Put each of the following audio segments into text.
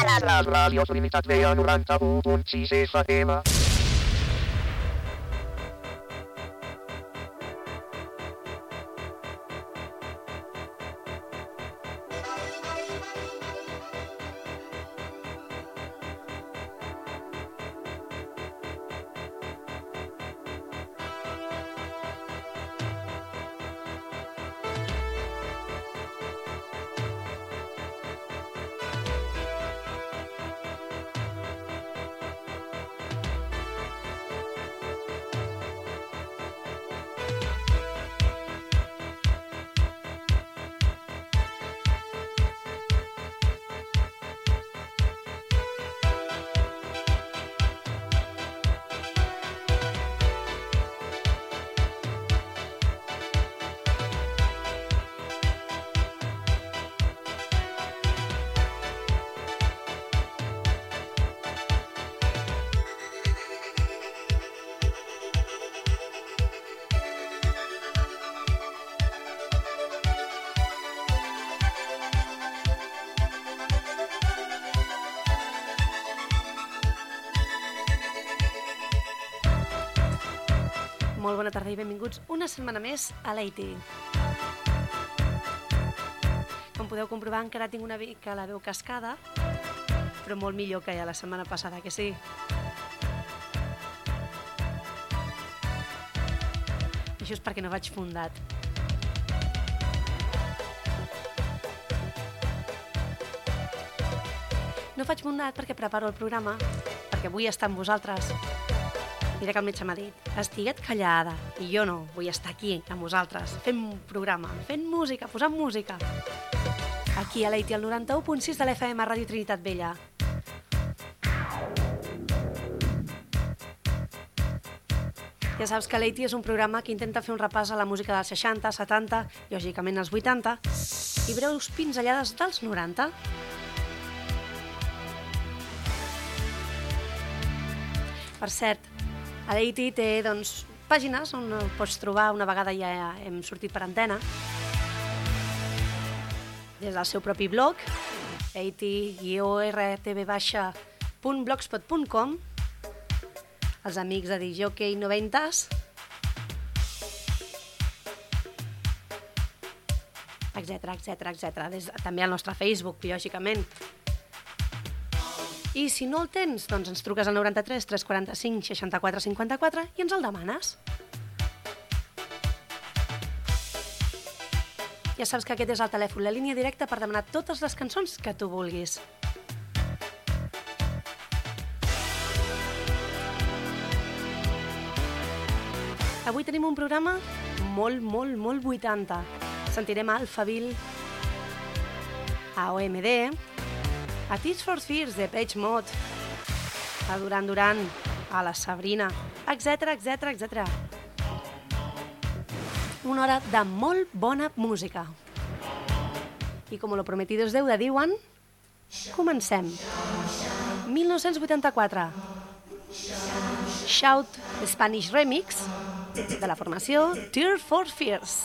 La ràdio Trinitat Vella 91.6 FM. Molt bona tarda i benvinguts una setmana més a l'AIT. Com podeu comprovar, encara tinc una mica la veu cascada, però molt millor que ja la setmana passada, que sí? Això és perquè no vaig fundat. No faig fundat perquè preparo el programa, perquè vull estar amb vosaltres. Mira que el metge m'ha dit, estiguet callada, i jo no, vull estar aquí amb vosaltres, fent un programa, fent música, posant música. Aquí a l'AIT, al 91.6 de l'FM, Ràdio Trinitat Vella. Ja saps que l'AIT és un programa que intenta fer un repàs a la música dels 60, 70, lògicament els 80, i breus pinzellades dels 90. Per cert, a l'AIT té pàgines on pots trobar, una vegada ja hem sortit per antena, des del seu propi blog, AIT-rtv-blogspot.com, els amics de Disjockey 90s, etc. També al nostre Facebook, lògicament. I si no el tens, doncs ens truques al 93 345 64 54 i ens el demanes. Ja saps que aquest és el telèfon, la línia directa per demanar totes les cançons que tu vulguis. Avui tenim un programa molt 80. Sentirem a Alphaville, a OMD, a Tears for Fears de Page Mod, a Duran Duran, a la Sabrina, etc. Una hora de molt bona música. I com lo prometido es deuda, diuen, comencem. 1984. Shout Spanish Remix de la formació Tears for Fears.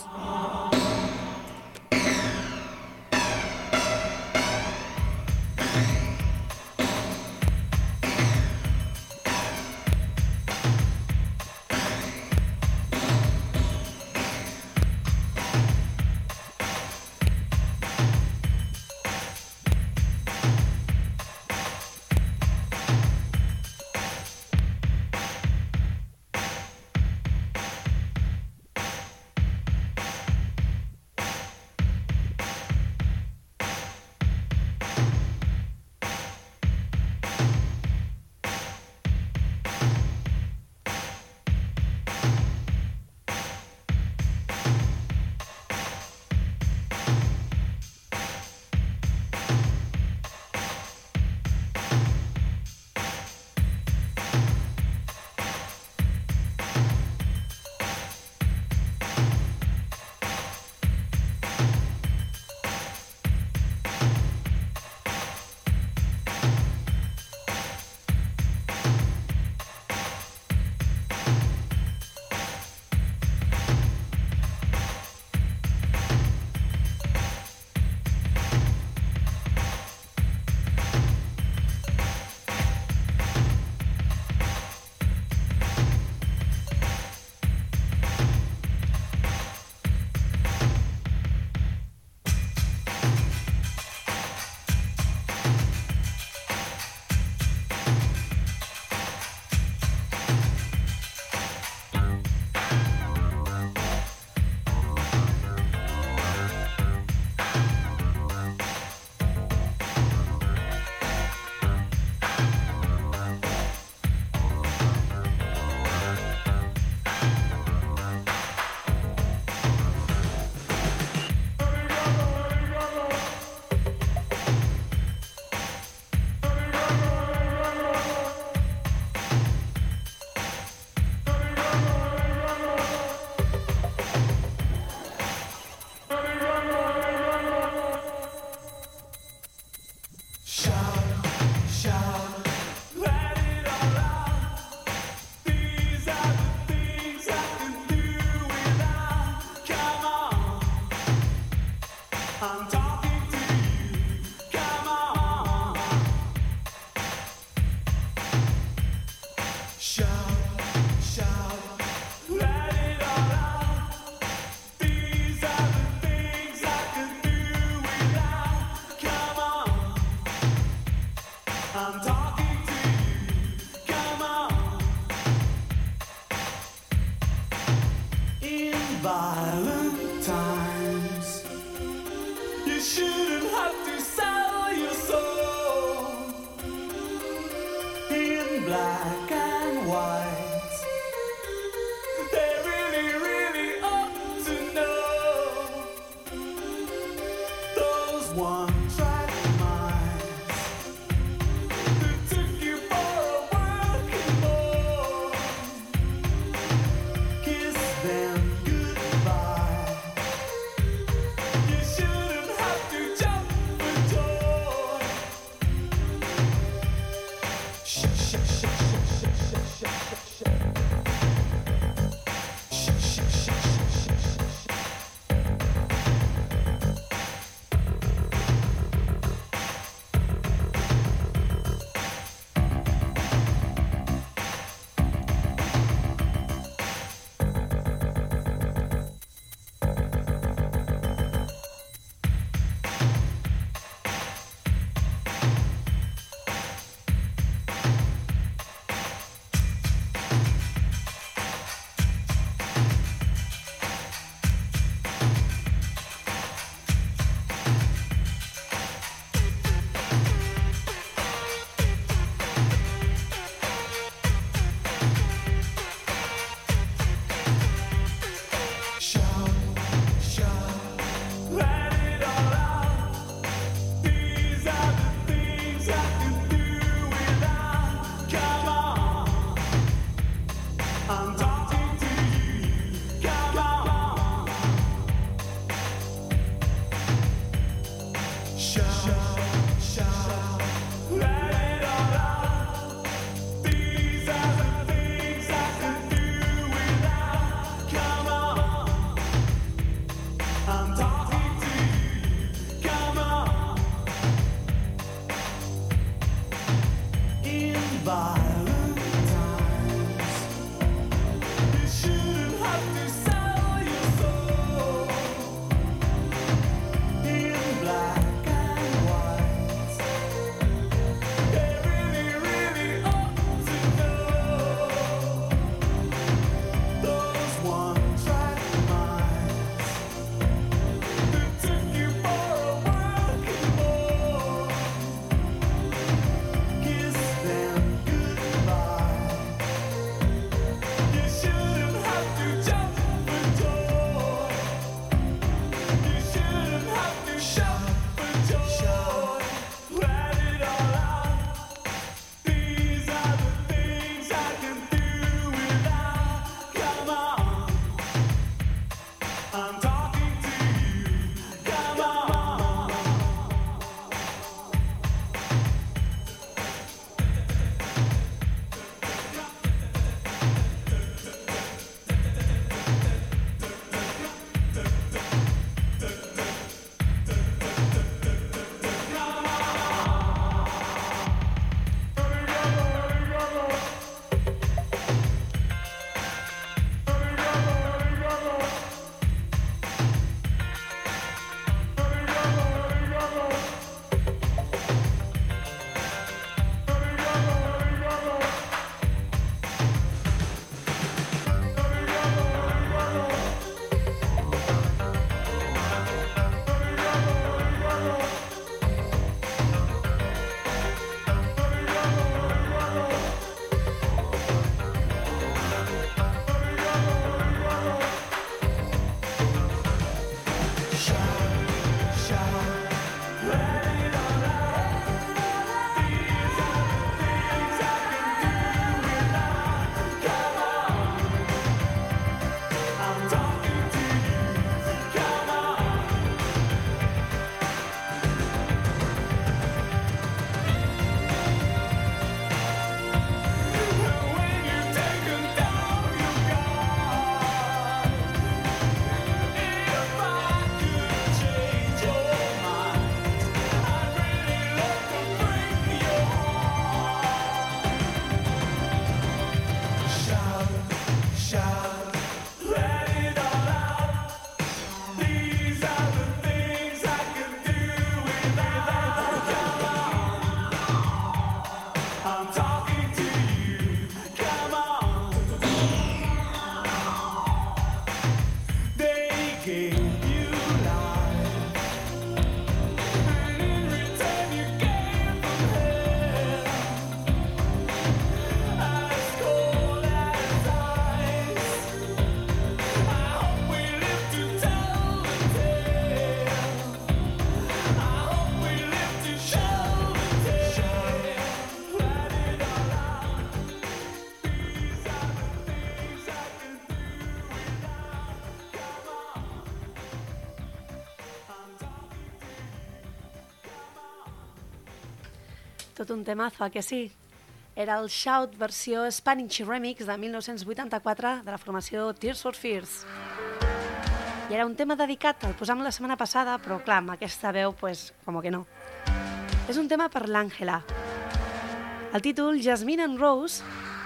Tot un temazo, que sí? Era el Shout versió Spanish Remix de 1984 de la formació Tears for Fears. I era un tema dedicat, el posam la setmana passada, però clar, amb aquesta veu, pues, com que no. És un tema per l'Àngela. El títol, Jasmine and Rose,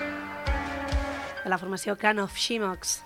de la formació Can of Shimoks.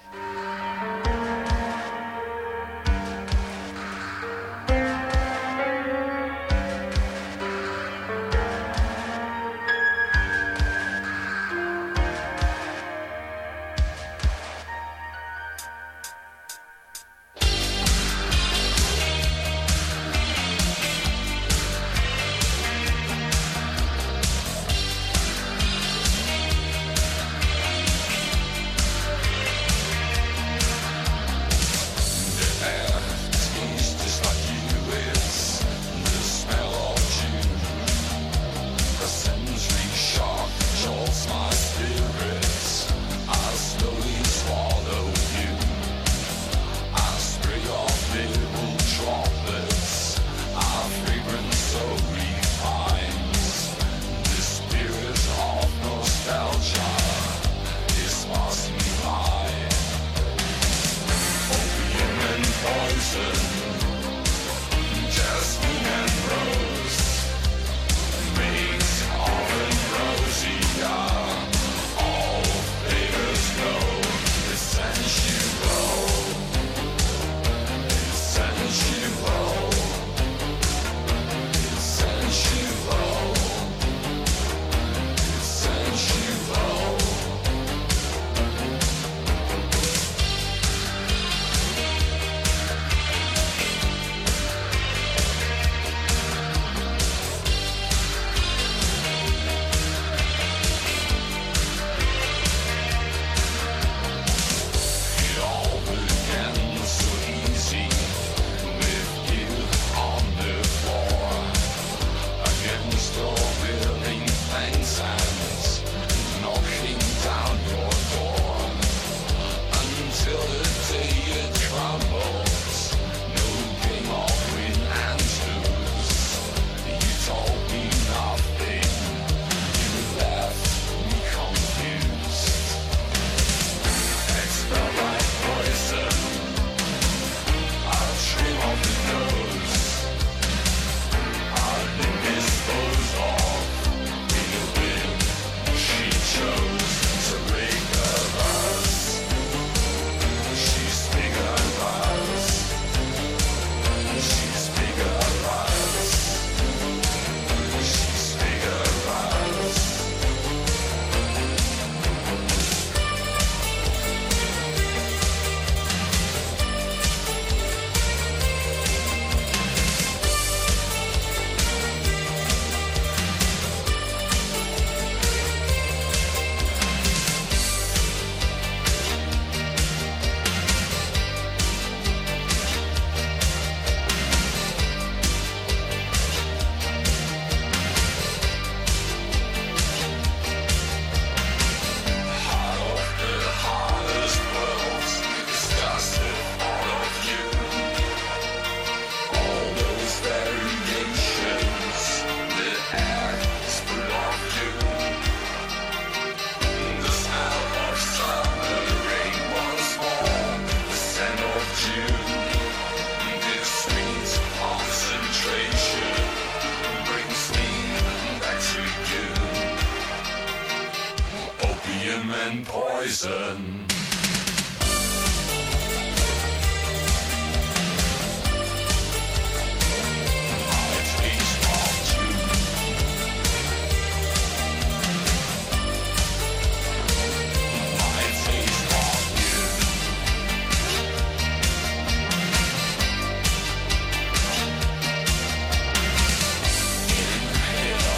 Poison.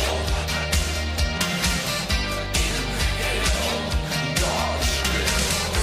God's will.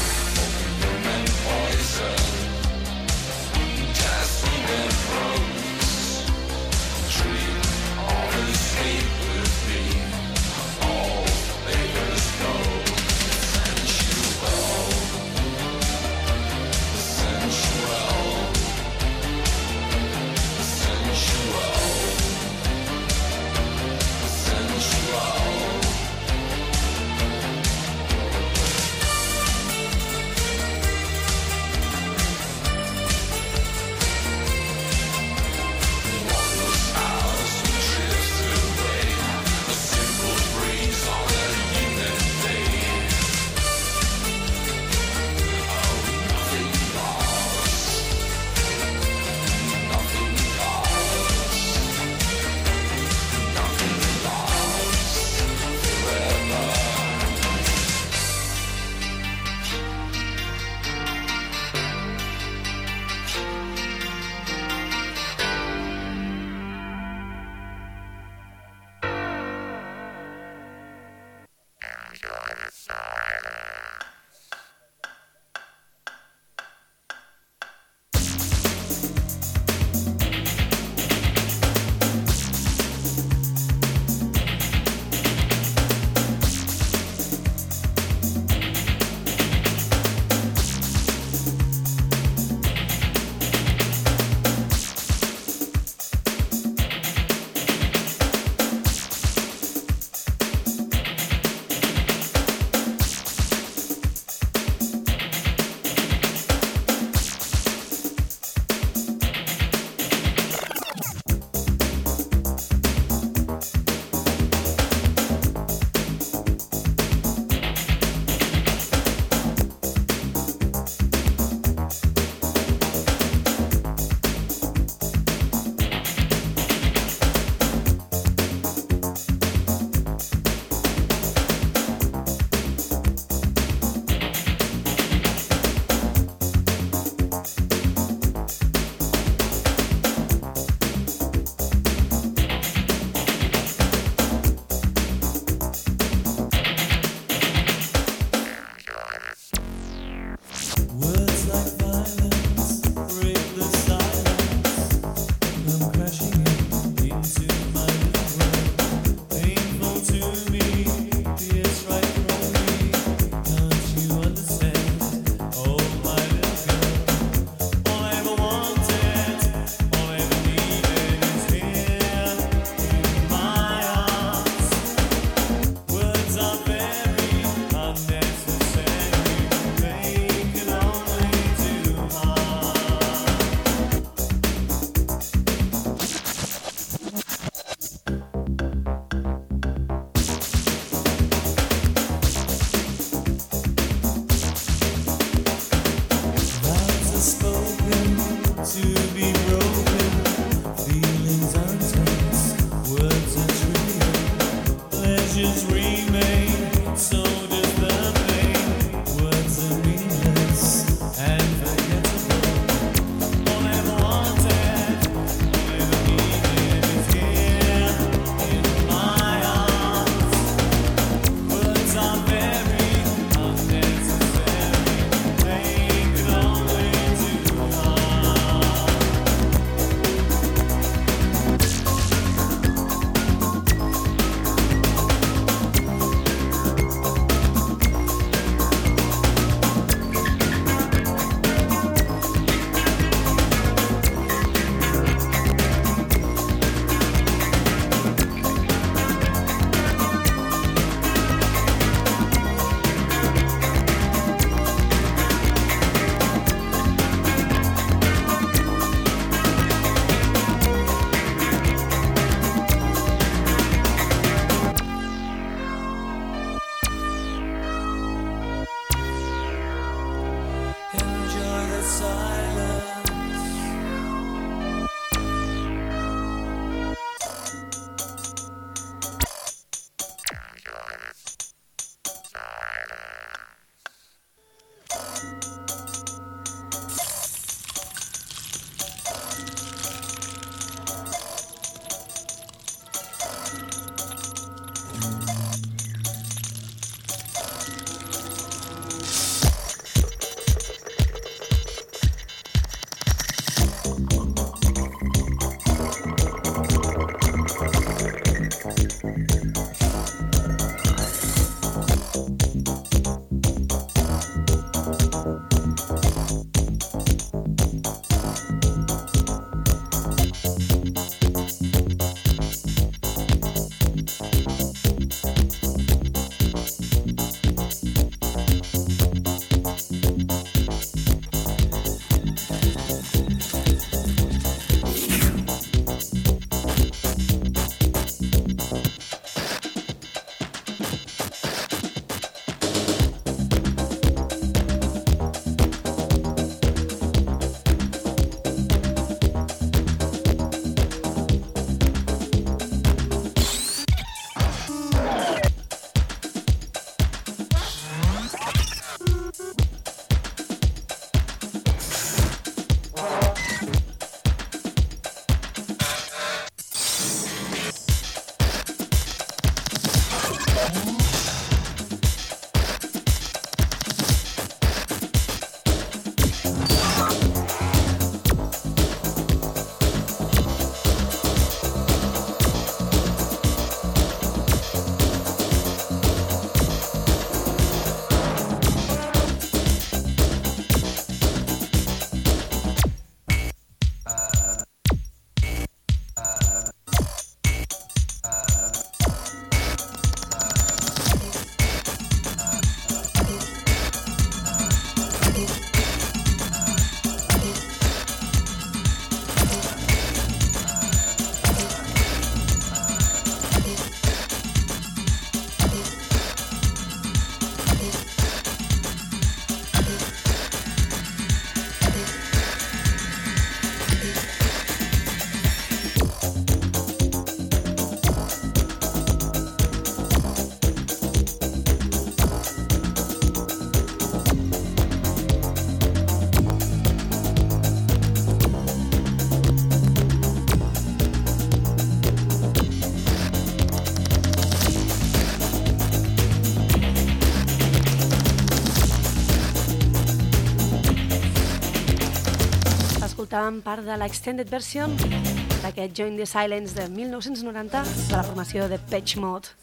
escoltàvem part de l'extended version d'aquest Join the Silence de 1990 de la formació de Depeche Mode.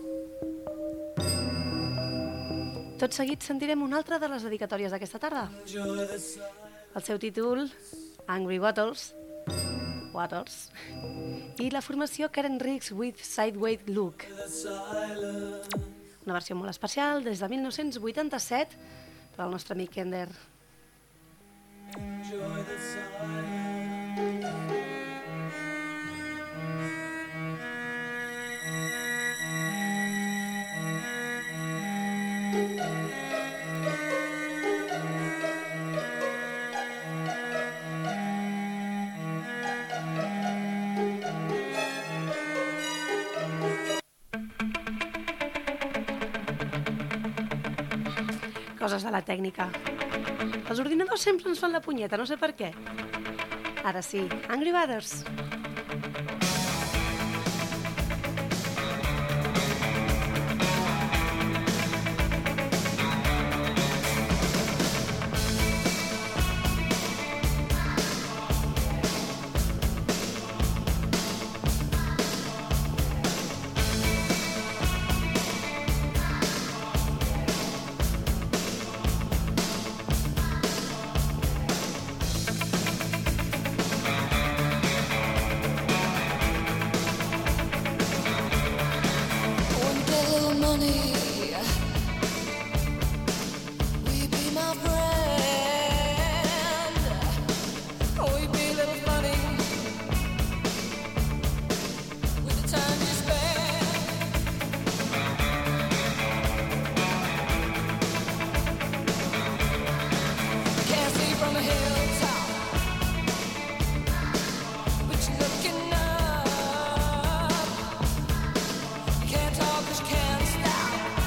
Tot seguit sentirem una altra de les dedicatòries d'aquesta tarda. El seu títol, Angry Wattles, i la formació Karen Riggs with Sideways Look. Una versió molt especial des de 1987 per al nostre amic Kender. Coses de la tècnica. Els ordinadors sempre ens fan la punyeta, no sé per què. Ara sí, Angry Butters. Can't talk 'cause can't stop.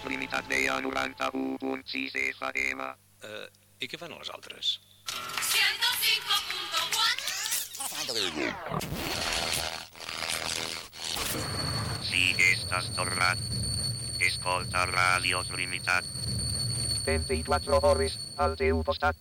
Ràdios Limitat Veia 91.6 FM. I què fan les altres? 105.4. Si estàs tornat, escolta Ràdios Limitat. 24 hores al teu costat.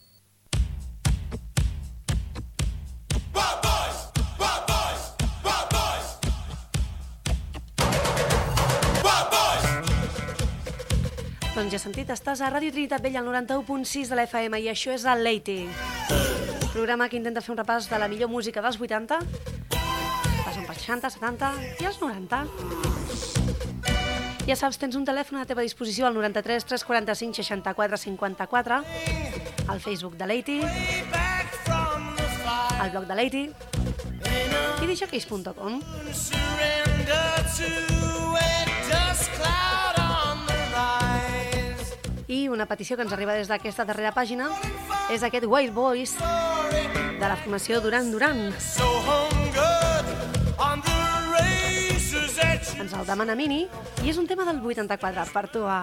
Doncs ja has sentit, estàs a Ràdio Trinitat Vella, al 91.6 de la FM, i això és el Late. Programa que intenta fer un repàs de la millor música dels 80, passant pels 60, 70 i els 90. Ja saps, tens un telèfon a la teva disposició al 93 345 64 54, al Facebook de Late, al blog de Late i djockeys.com. I una petició que ens arriba des d'aquesta darrera pàgina és aquest Wild Boys de la formació Duran Duran. Ens el demana Mini i és un tema del 84 per tu a...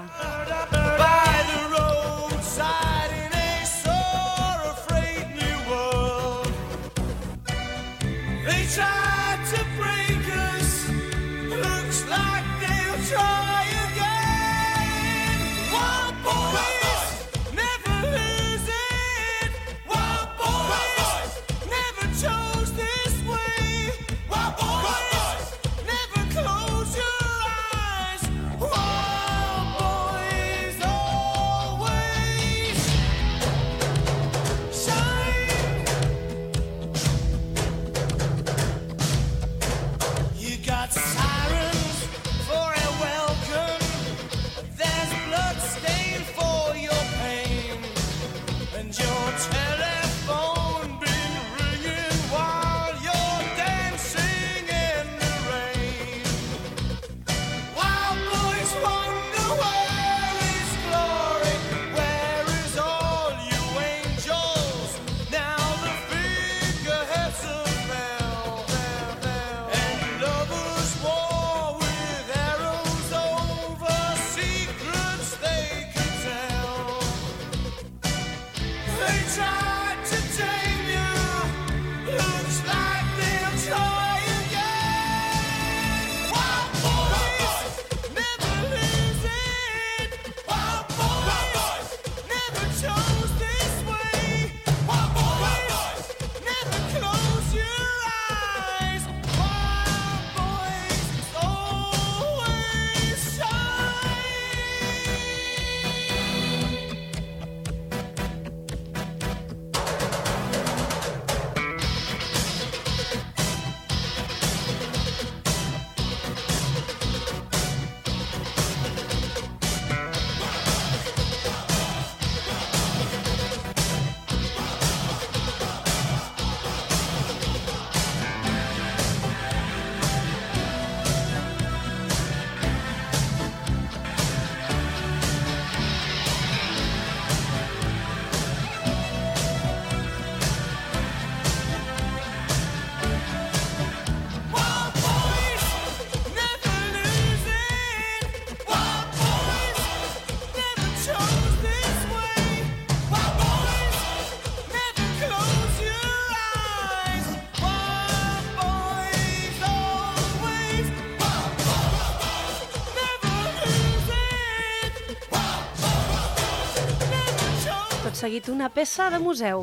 Seguit una peça de museu.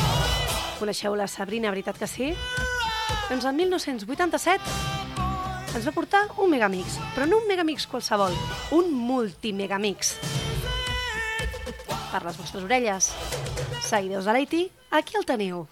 Coneixeu la Sabrina, veritat que sí? Doncs el 1987 ens va portar un Megamix, però no un Megamix qualsevol, un multimegamix. Per les vostres orelles. Seguidors de Late, aquí el teniu.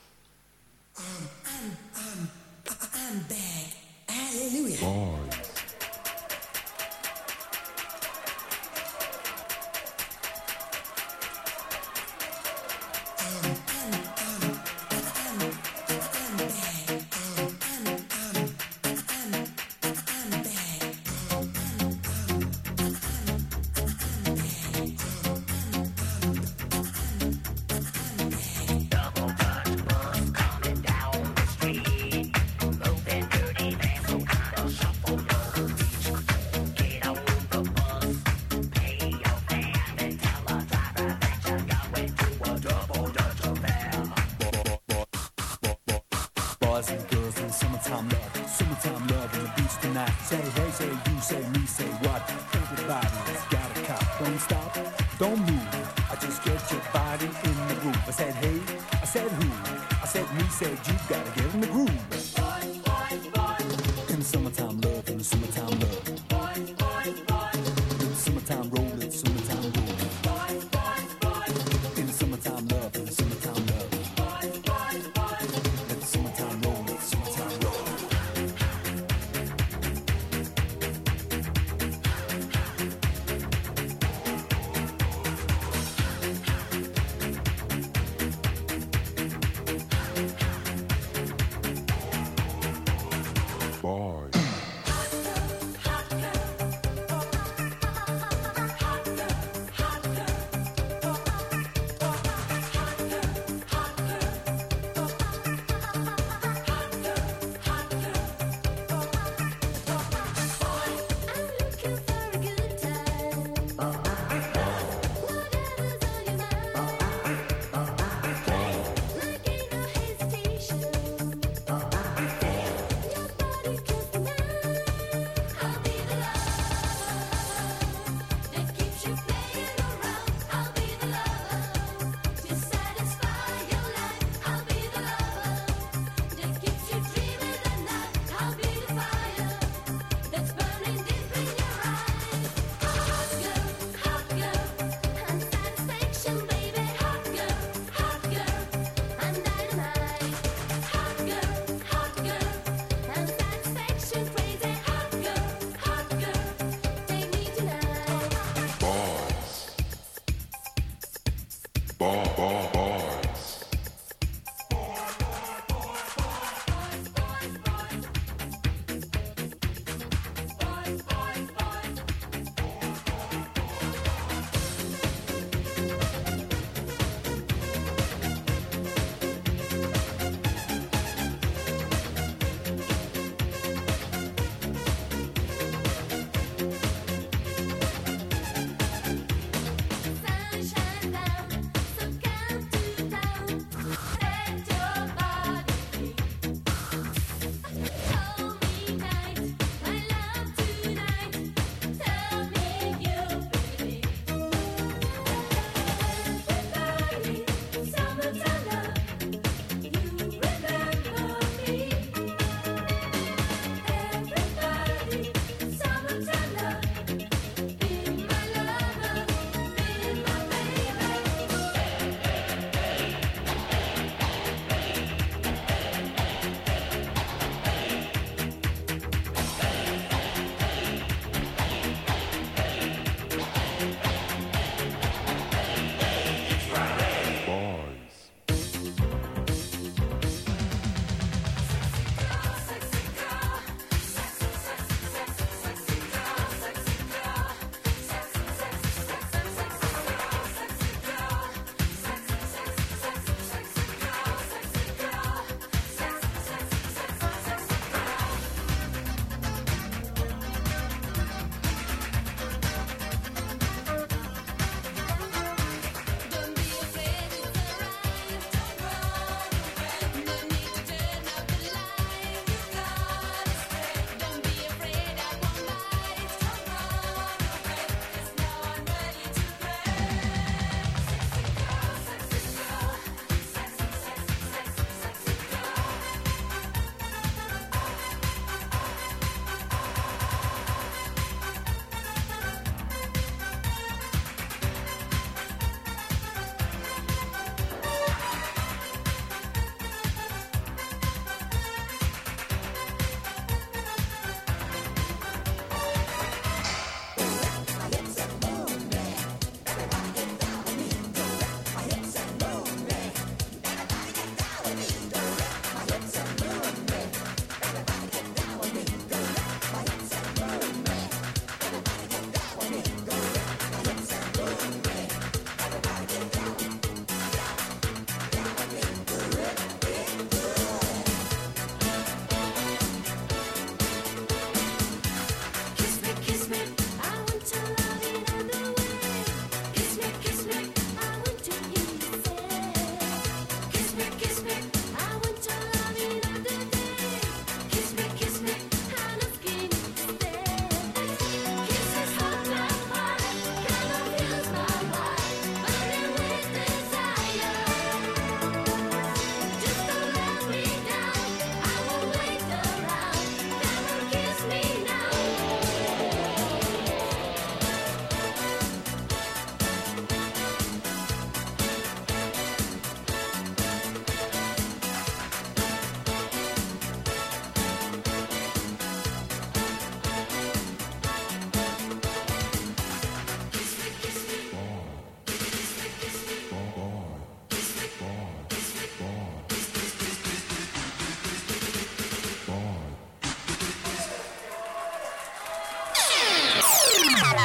Double back. boys and girls in summertime love in the beach tonight. Say hey, say you, say me, say what? Everybody's got a cop. Don't stop, don't move. I just get your body in the groove. I said hey, I said who? I said me, said you. Gotta get in the groove. In the summertime love, in the summertime love. In the summertime roll, in the summertime roll. In the summertime love, in the summertime love. Let the summertime roll, let the summertime roll.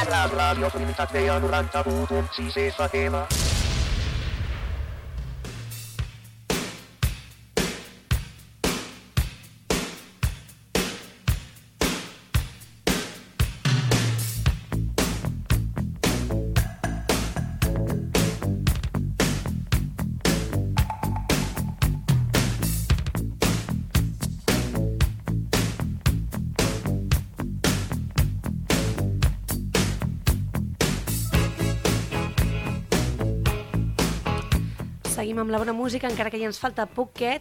Radio Comunitat Vella 91.6 FM. Seguim amb la bona música, encara que ja ens falta poquet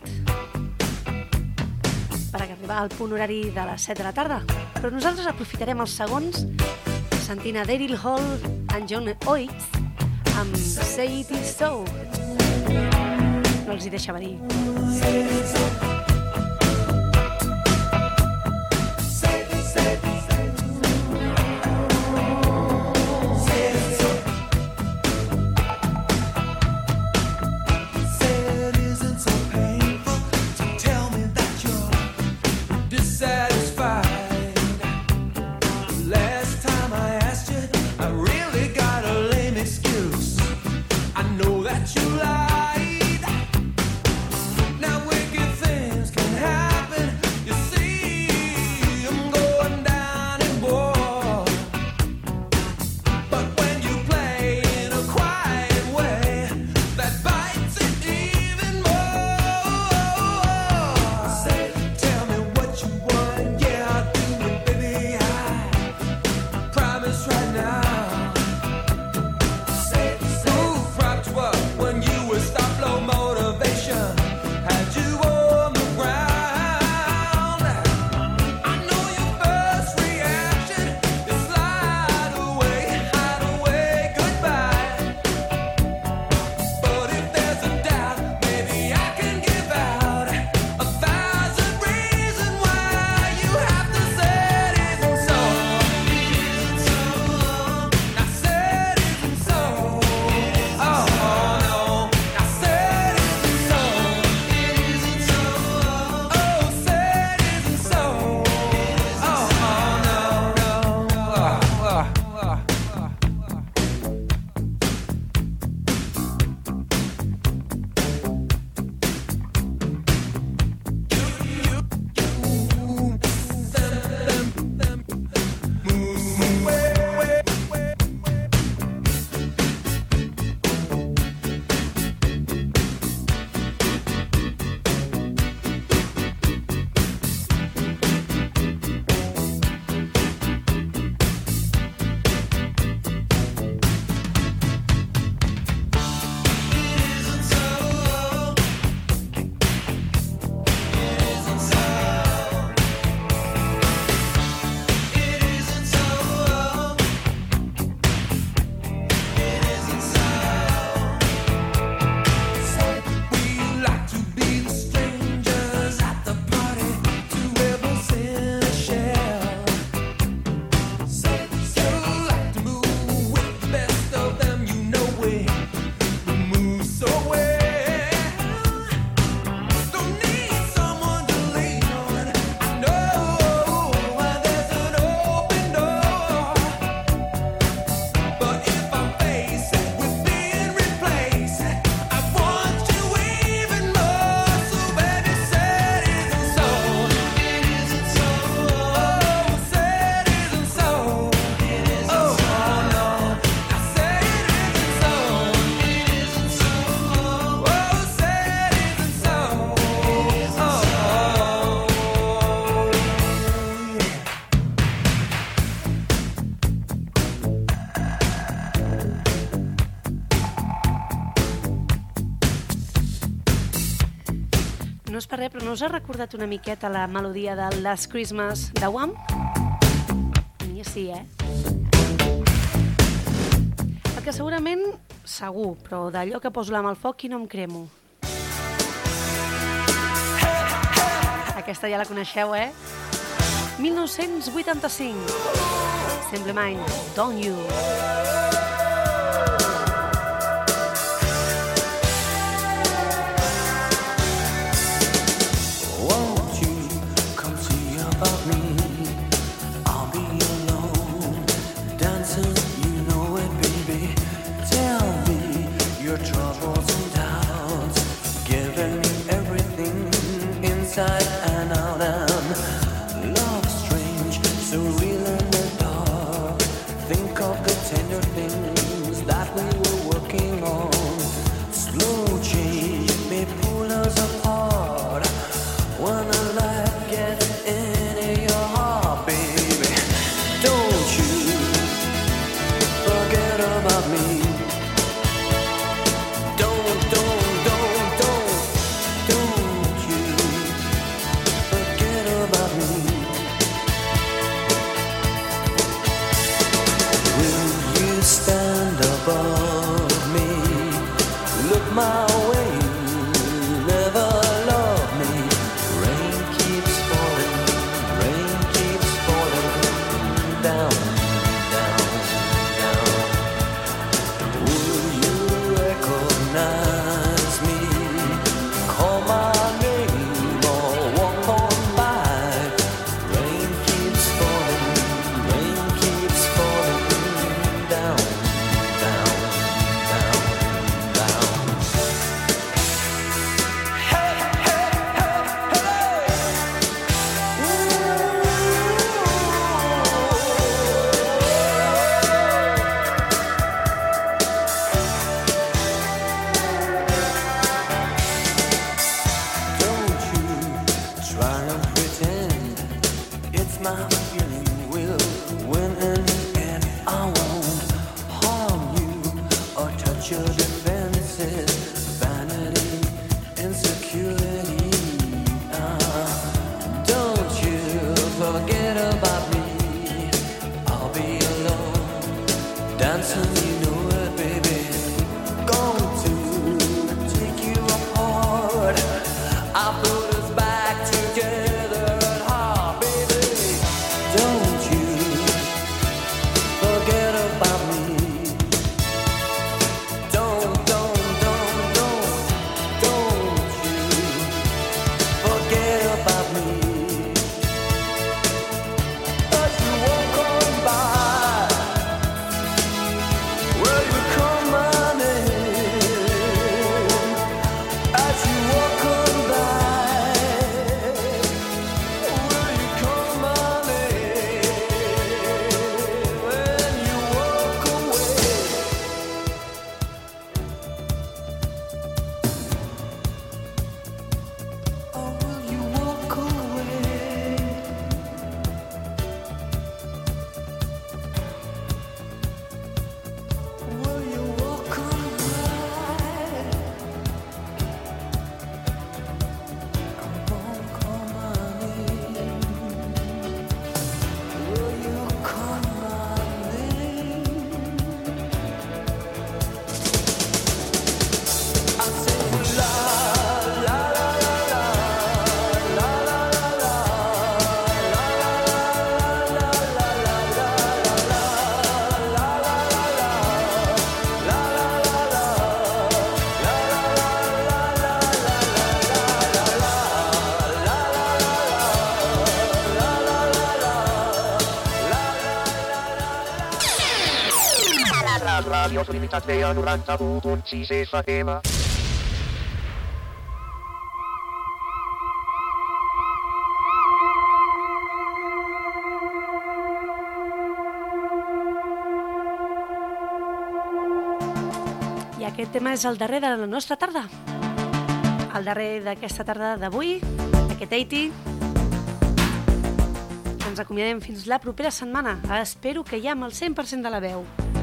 per arribar al punt horari de les 7 de la tarda. Però nosaltres aprofitarem els segons sentint a Daryl Hall and John Oates amb Say It Is So. No els hi deixava dir. No és per res, però no us ha recordat una miqueta la melodia de Last Christmas de Wham? A mi sí, Perquè segurament, segur, però d'allò que poso la mà al foc i no em cremo. Aquesta ja la coneixeu, 1985. Simple Mind, Don't You. About me, I'll be alone, dancing my feeling will win in the end. I won't harm you or touch your defenses. Vanity, insecurity. Don't you forget about me. I'll be alone, dancing, you know it, baby. Going to take you apart. I put us back together at heart, baby. Don't you forget about me. Don't you forget about me. As you walk on by, will you call my name? As you walk on by, will you call my name? When you walk away, or will you walk away? Will you walk away? Come on, call my name. Will you call my name? I say la la la la la la la la La Radio Trinitat Vella 91.6 FM. I aquest tema és el darrer de la nostra tarda. El darrer d'aquesta tarda d'avui, aquest 80. Ens acomiadem fins la propera setmana. Espero que ja amb el 100% de la veu.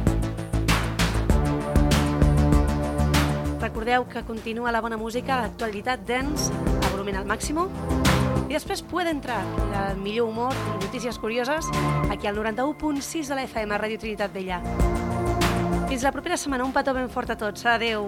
Recordeu que continua la bona música, l'actualitat dance, a volumen al màxim. I després puede entrar el millor humor i notícies curioses aquí al 91.6 de la FM, Ràdio Trinitat Vella. Fins la propera setmana, un petó ben fort a tots. Adeu.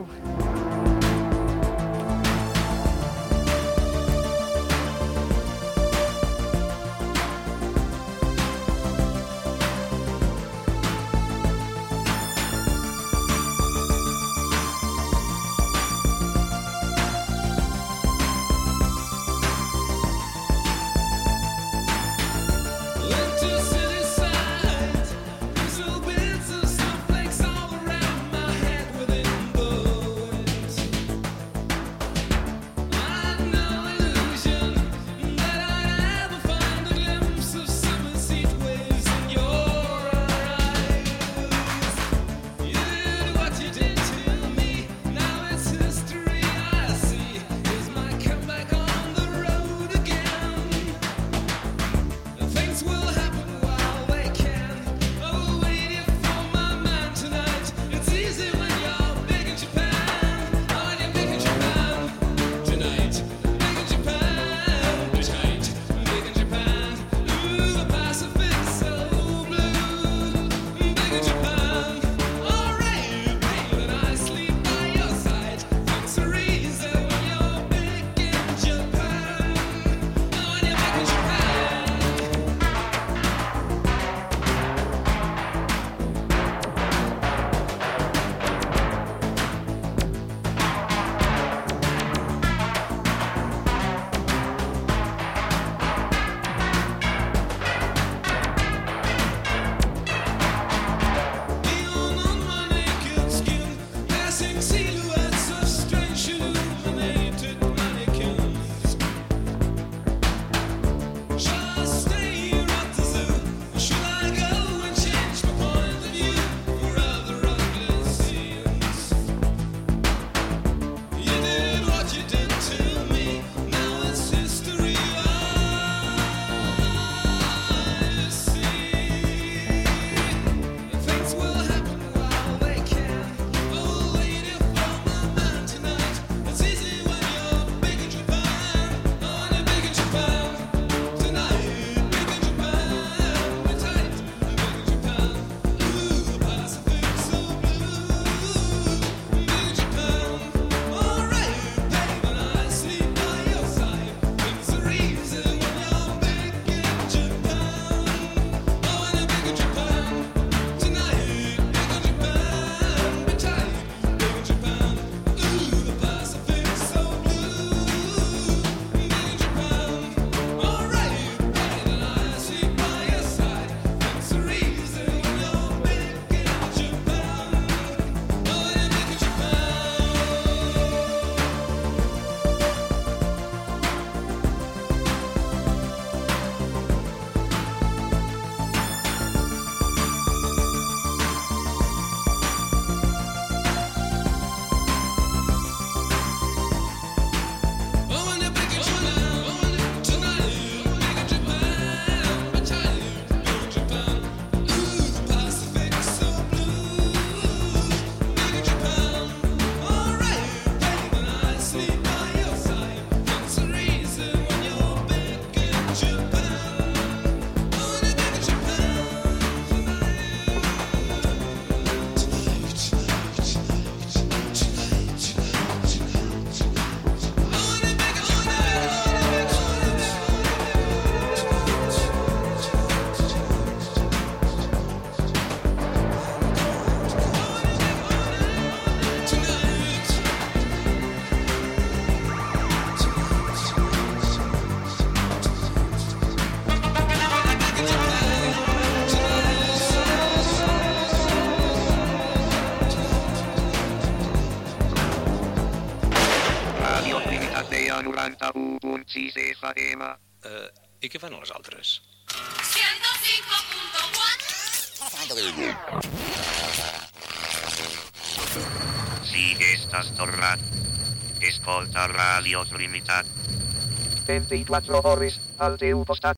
Went to city side, so bits of snowflakes all around my head within board. FM. I què fan les altres? 105.4. Si estàs tornat, escolta Ràdio Trinitat. 24 hores al teu costat.